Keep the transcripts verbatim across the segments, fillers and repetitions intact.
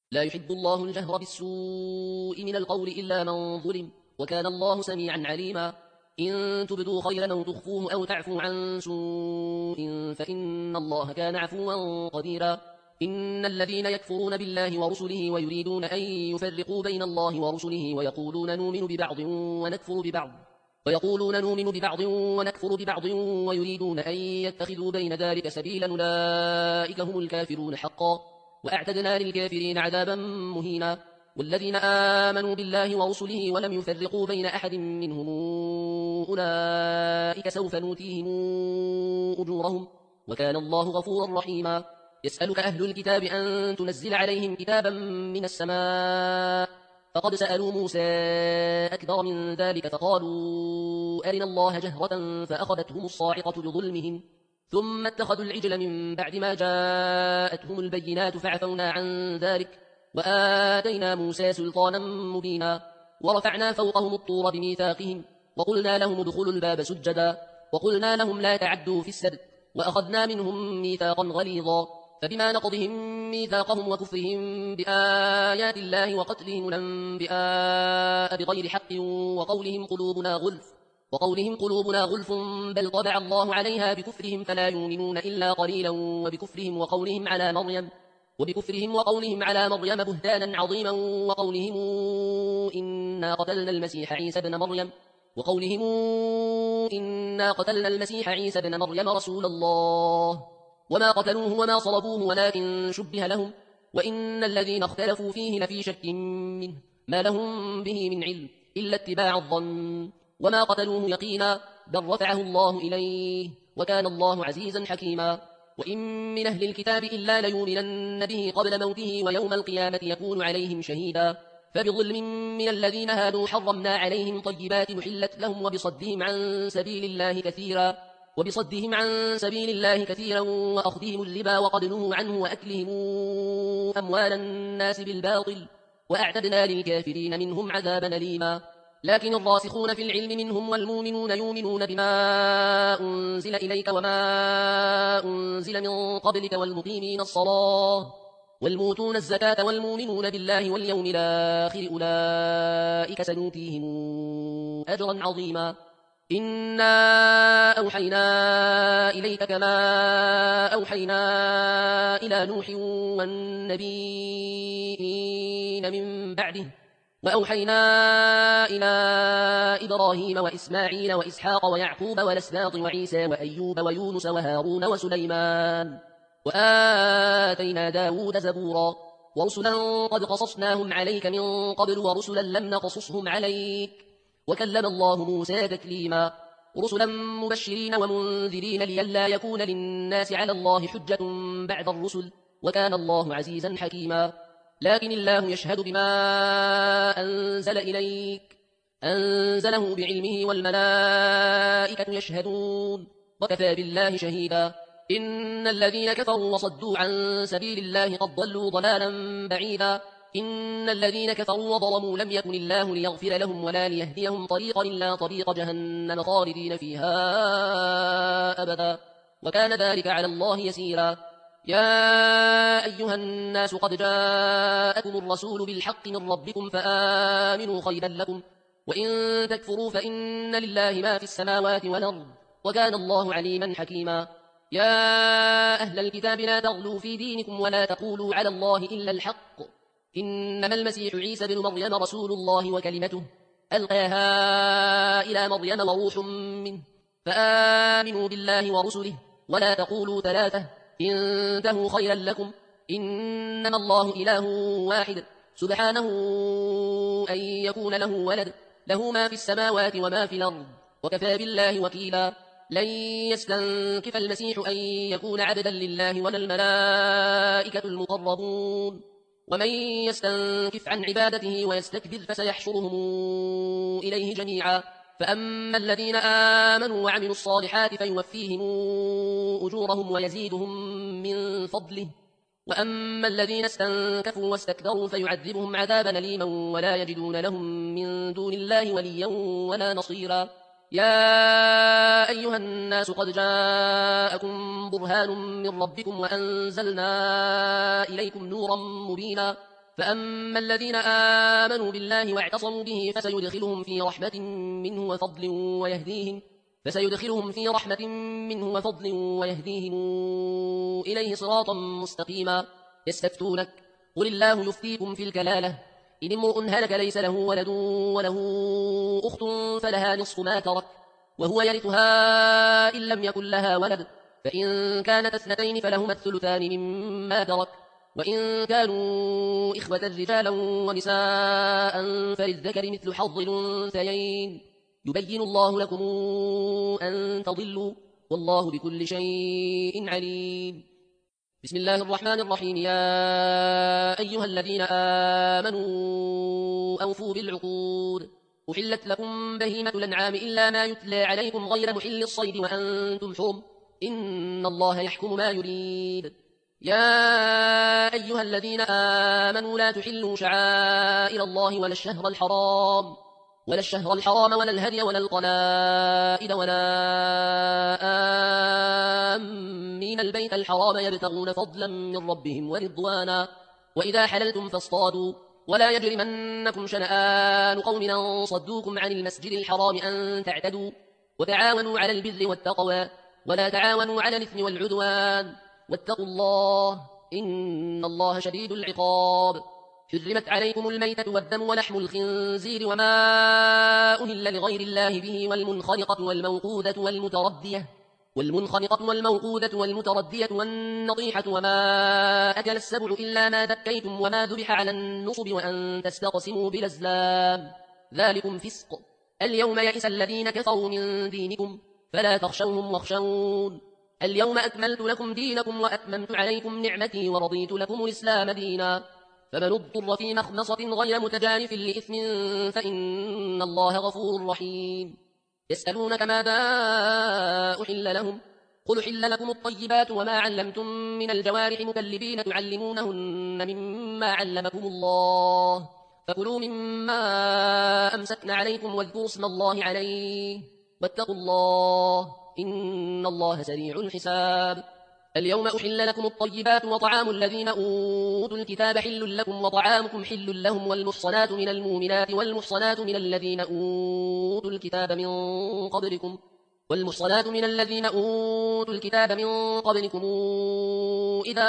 لا يحب الله الجهر بالسوء من القول إلا من ظلم، وكان الله سميعا عليما. إن تبدوا خيرا أو تخفوه أو تعفوا عن سوء فإن الله كان عفوا قديرا. إن الذين يكفرون بالله ورسله ويريدون أن يفرقوا بين الله ورسله ويقولون نؤمن ببعض ونكفر ببعض ويقولون نؤمن ببعض ونكفر ببعض ويريدون أن يتخذوا بين ذلك سبيلا أولئك هم الكافرون حقا، وأعتدنا للكافرين عذابا مهينا. والذين آمنوا بالله ورسله ولم يفرقوا بين أحد منهم أولئك سوف نؤتيهم أجورهم، وكان الله غفورا رحيما. يسألك أهل الكتاب أن تنزل عليهم كتابا من السماء، فقد سألوا موسى أكبر من ذلك فقالوا أرنا الله جهرة فأخذتهم الصاعقة بظلمهم، ثم اتخذوا العجل من بعد ما جاءتهم البينات فعفونا عن ذلك وآتينا موسى سلطانا مبينا. ورفعنا فوقهم الطور بميثاقهم وقلنا لهم ادخلوا الباب سجدا وقلنا لهم لا تعدوا في السبت وأخذنا منهم ميثاقا غليظا. فبما نقضهم ميثاقهم وكفرهم بآيات الله وقتلهم الأنبياء بغير حق وقولهم قلوبنا غلف وقولهم قلوبنا غلف بل طبع الله عليها بكفرهم فلا يؤمنون إلا قليلا وبكفرهم وقولهم على مريم وبكفرهم وقولهم على مريم بهتانا عظيما وقولهم إنا قتلنا المسيح عيسى بن مريم وقولهم إنا قتلنا المسيح عيسى بن مريم رسول الله وما قتلوه وما صلبوه ولكن شبه لهم، وإن الذين اختلفوا فيه لفي شك منه ما لهم به من علم إلا اتباع الظن، وما قتلوه يقينا بل رفعه الله إليه وكان الله عزيزا حكيما. وإن من أهل الكتاب إلا ليؤمنن به قبل موته ويوم القيامة يكون عليهم شهيدا. فبظلم من الذين هادوا حرمنا عليهم طيبات محلت لهم وبصدهم عن سبيل الله كثيرا وبصدهم عن سبيل الله كثيرا وأخذهم الربا وقد نهوا عنه وأكلهم أموال الناس بالباطل وأعتدنا للكافرين منهم عذابا أليما. لكن الراسخون في العلم منهم والمؤمنون يؤمنون بما أنزل إليك وما أنزل من قبلك والمقيمين الصلاة والموتون الزكاة والمؤمنون بالله واليوم الآخر أولئك سنؤتيهم أجرا عظيما. إنا أوحينا إليك كما أوحينا إلى نوح والنبيين من بعده وأوحينا إلى إبراهيم وإسماعيل وإسحاق ويعقوب والأسباط وعيسى وأيوب ويونس وهارون وسليمان وآتينا داود زبورا. ورسلا قد قصصناهم عليك من قبل ورسلا لم نقصصهم عليك وكلم الله موسى تكليما. رسلا مبشرين ومنذرين لئلا يكون للناس على الله حجة بعد الرسل وكان الله عزيزا حكيما. لكن الله يشهد بما أنزل إليك أنزله بعلمه والملائكة يشهدون وكفى بالله شهيدا. إن الذين كفروا وصدوا عن سبيل الله قد ضلوا ضلالا بعيدا. إن الذين كفروا وظلموا لم يكن الله ليغفر لهم ولا ليهديهم طريقا إلا طريق جهنم خالدين فيها أبدا وكان ذلك على الله يسيرا. يا أيها الناس قد جاءكم الرسول بالحق من ربكم فآمنوا خيرا لكم وإن تكفروا فإن لله ما في السماوات والأرض وكان الله عليما حكيما. يا أهل الكتاب لا تغلوا في دينكم ولا تقولوا على الله إلا الحق إنما المسيح عيسى بن مريم رسول الله وكلمته ألقاها إلى مريم وروح منه فآمنوا بالله ورسله ولا تقولوا ثلاثة انتهوا خيرا لكم إنما الله إله واحد سبحانه أن يكون له ولد له ما في السماوات وما في الأرض وكفى بالله وكيلا. لن يستنكف المسيح أن يكون عبدا لله ولا الملائكة المقربون ومن يستنكف عن عبادته ويستكبر فسيحشرهم إليه جميعا. فأما الذين آمنوا وعملوا الصالحات فيوفيهم أجورهم ويزيدهم من فضله وأما الذين استنكفوا واستكبروا فيعذبهم عذابا أليما ولا يجدون لهم من دون الله وليا ولا نصيرا. يا أيها الناس قد جاءكم برهان من ربكم وأنزلنا إليكم نورا مبينا فأما الذين آمنوا بالله واعتصموا به فسيدخلهم في رحمة منه وفضل ويهديهم فسيدخلهم في رحمة منه وفضل ويهديهم إليه صراطا مستقيما. يستفتونك قل الله يفتيكم في الكلالة إن امرؤ هلك ليس له ولد وله أخت فلها نصف ما ترك وهو يرثها إن لم يكن لها ولد فإن كانت اثنتين فلهما الثلثان مما ترك وإن كانوا إخوة رجالا ونساء فللذكر مثل حظ الأنثيين يبين الله لكم أن تضلوا والله بكل شيء عليم. بسم الله الرحمن الرحيم. يا أيها الذين آمنوا أوفوا بالعقود أحلت لكم بهيمة الأنعام إلا ما يتلى عليكم غير محل الصيد وأنتم حرم إن الله يحكم ما يريد. يا أيها الذين آمنوا لا تحلوا شعائر الله ولا الشهر الحرام ولا الشهر الحرام ولا الهدي ولا القلائد ولا آمين البيت الحرام يبتغون فضلا من ربهم ورضوانا وإذا حللتم فاصطادوا ولا يجرمنكم شنآن قوم أن صدوكم عن المسجد الحرام أن تعتدوا وتعاونوا على البر والتقوى ولا تعاونوا على الإثم والعدوان واتقوا الله إن الله شديد العقاب. حرمت عليكم الميتة والدم ولحم الخنزير وما أهل لغير الله به والمنخنقة والموقودة والمتردية والمنخنقة والموقودة والمتردية والنطيحة وما أكل السبع إلا ما ذكيتم وما ذبح على النصب وأن تستقسموا بالأزلام ذلكم فسق. اليوم يئس الذين كفروا من دينكم فلا تخشوهم واخشون اليوم أكملت لكم دينكم وأتممت عليكم نعمتي ورضيت لكم الإسلام دينا فمن اضطر في مخمصة غير متجانف لإثم فإن الله غفور رحيم. يسألونك ماذا أحل لهم قل حل لكم الطيبات وما علمتم من الجوارح مكلبين تعلمونهن مما علمكم الله فكلوا مما أمسكن عليكم واذكروا اسم الله عليه واتقوا الله إن الله سريع الحساب. اليوم أحل لكم الطيبات وطعام الذين أوتوا الكتاب حل لكم وطعامكم حل لهم والمحصنات من المؤمنات والمحصنات من الذين أوتوا الكتاب من قبلكم والمحصنات من الذين أوتوا الكتاب من قبلكم إذا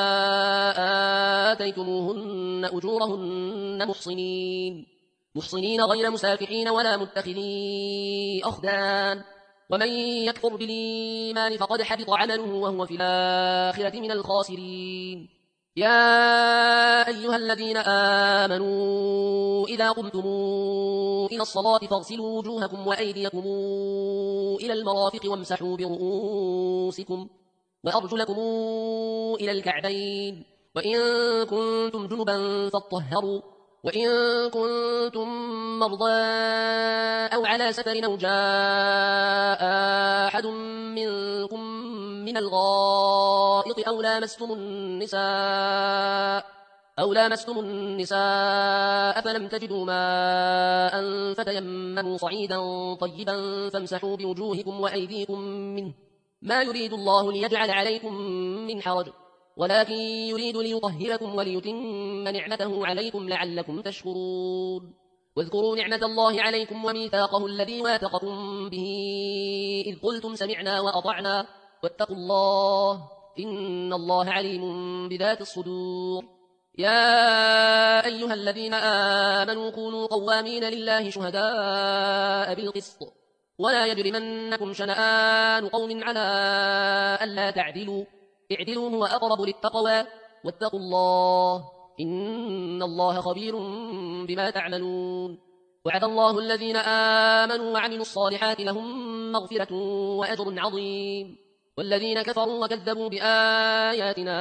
آتيتموهن أجورهن محصنين محصنين غير مسافحين ولا متخذي أخدان ومن يكفر بالإيمان فقد حبط عمله وهو في الآخرة من الخاسرين. يا أيها الذين آمنوا إذا قمتم إلى الصلاة فاغسلوا وجوهكم وأيديكم إلى المرافق وامسحوا برؤوسكم وأرجلكم إلى الكعبين وإن كنتم جنبا فاطهروا وإن كنتم مرضى أو على سفر أو جاء أحد منكم من الغائط أو لامستم النساء أو لامستم النساء فلم تجدوا ماء فتيمموا صعيدا طيبا فامسحوا بوجوهكم وأيديكم منه ما يريد الله ليجعل عليكم من حرج ولكن يريد ليطهركم وليتم نعمته عليكم لعلكم تشكرون. واذكروا نعمة الله عليكم وميثاقه الذي واثقكم به إذ قلتم سمعنا وأطعنا واتقوا الله إن الله عليم بذات الصدور. يا أيها الذين آمنوا كونوا قوامين لله شهداء بالقسط ولا يجرمنكم شنآن قوم على ألا تعدلوا اعدلوا هو أقرب للتقوى واتقوا الله إن الله خبير بما تعملون. وعد الله الذين آمنوا وعملوا الصالحات لهم مغفرة وأجر عظيم والذين كفروا وكذبوا بآياتنا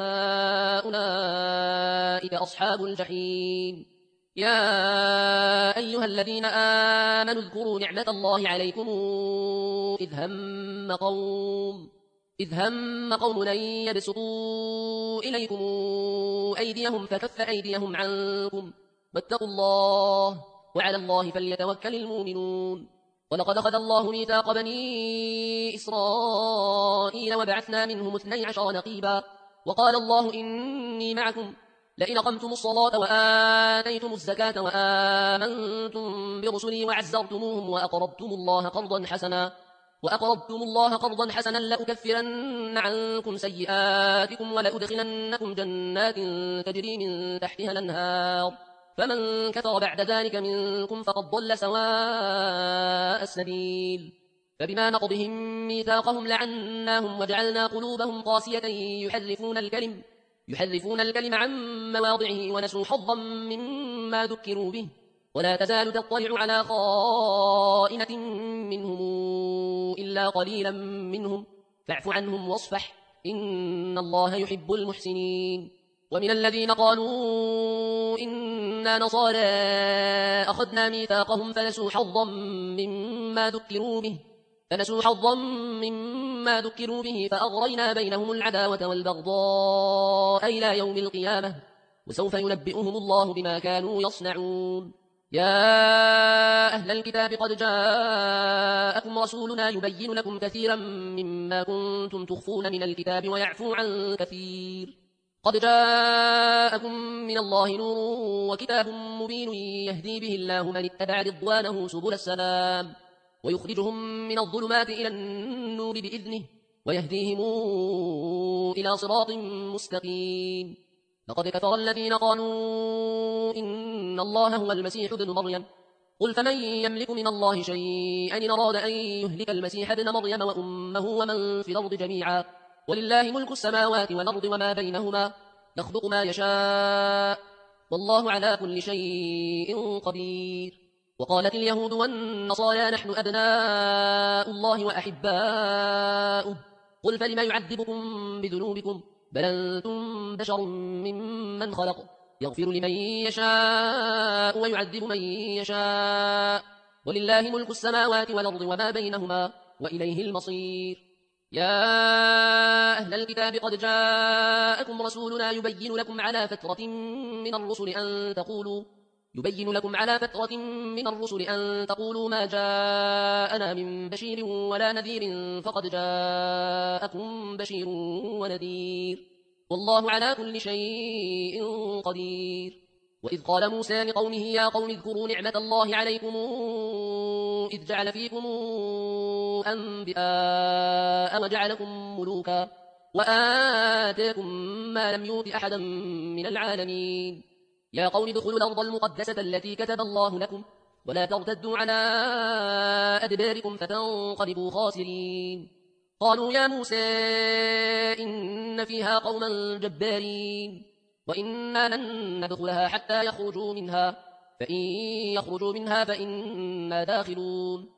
أولئك أصحاب الجحيم. يا أيها الذين آمنوا اذكروا نعمة الله عليكم إذ هم قوم إذ هم قوم أن يبسطوا إليكم أيديهم فكف أيديهم عنكم واتقوا الله وعلى الله فليتوكل المؤمنون. ولقد أخذ الله ميثاق بني إسرائيل وبعثنا منهم اثني عشر نقيبا وقال الله إني معكم لئن أقمتم الصلاة وآتيتم الزكاة وآمنتم برسلي وعزرتموهم وأقرضتم الله قرضا حسنا وأقرضتم الله قرضا حسنا لأكفرن عنكم سيئاتكم ولأدخلنكم جنات تجري من تحتها الأنهار فمن كفر بعد ذلك منكم فقد ضل سواء السبيل فبما نقضهم ميثاقهم لعناهم وجعلنا قلوبهم قاسية يحرفون الكلم يحرفون الكلم عن مواضعه ونسوا حظا مما ذكروا به ولا تزال تطلع على خائنة منهم إلا قليلا منهم فاعف عنهم واصفح إن الله يحب المحسنين ومن الذين قالوا إنا نصارى أخذنا ميثاقهم فنسوا حظا مما ذكروا به فنسوا حظا مما ذكروا به فأغرينا بينهم العداوة والبغضاء إلى يوم القيامة وسوف ينبئهم الله بما كانوا يصنعون يا أهل الكتاب قد جاءكم رسولنا يبين لكم كثيرا مما كنتم تخفون من الكتاب ويعفو عن كثير قد جاءكم من الله نور وكتاب مبين يهدي به الله من اتبع رضوانه سبل السلام ويخرجهم من الظلمات إلى النور بإذنه ويهديهم إلى صراط مستقيم لقد كفر الذين قالوا إن الله هو المسيح ابن مريم قل فمن يملك من الله شيئا إن أراد أن يهلك المسيح ابن مريم وأمه ومن في الأرض جميعا ولله ملك السماوات والأرض وما بينهما يخلق ما يشاء والله على كل شيء قدير وقالت اليهود والنصارى نحن أبناء الله وأحباؤه قل فلم يعذبكم بذنوبكم بل أنتم بشر ممن خلق يغفر لمن يشاء ويعذب من يشاء ولله ملك السماوات والأرض وما بينهما وإليه المصير يا أهل الكتاب قد جاءكم رسولنا يبين لكم على فترة من الرسل أن تقولوا يبين لكم على فترة من الرسل أن تقولوا ما جاءنا من بشير ولا نذير فقد جاءكم بشير ونذير والله على كل شيء قدير وإذ قال موسى لقومه يا قوم اذكروا نعمة الله عليكم إذ جعل فيكم أنبياء وجعلكم ملوكا وآتاكم ما لم يؤت أحدا من العالمين يا قوم ادخلوا الأرض المقدسة التي كتب الله لكم ولا ترتدوا على أدباركم فتنقلبوا خاسرين قالوا يا موسى إن فيها قوما جبارين وإنا لن ندخلها حتى يخرجوا منها فإن يخرجوا منها فإنا داخلون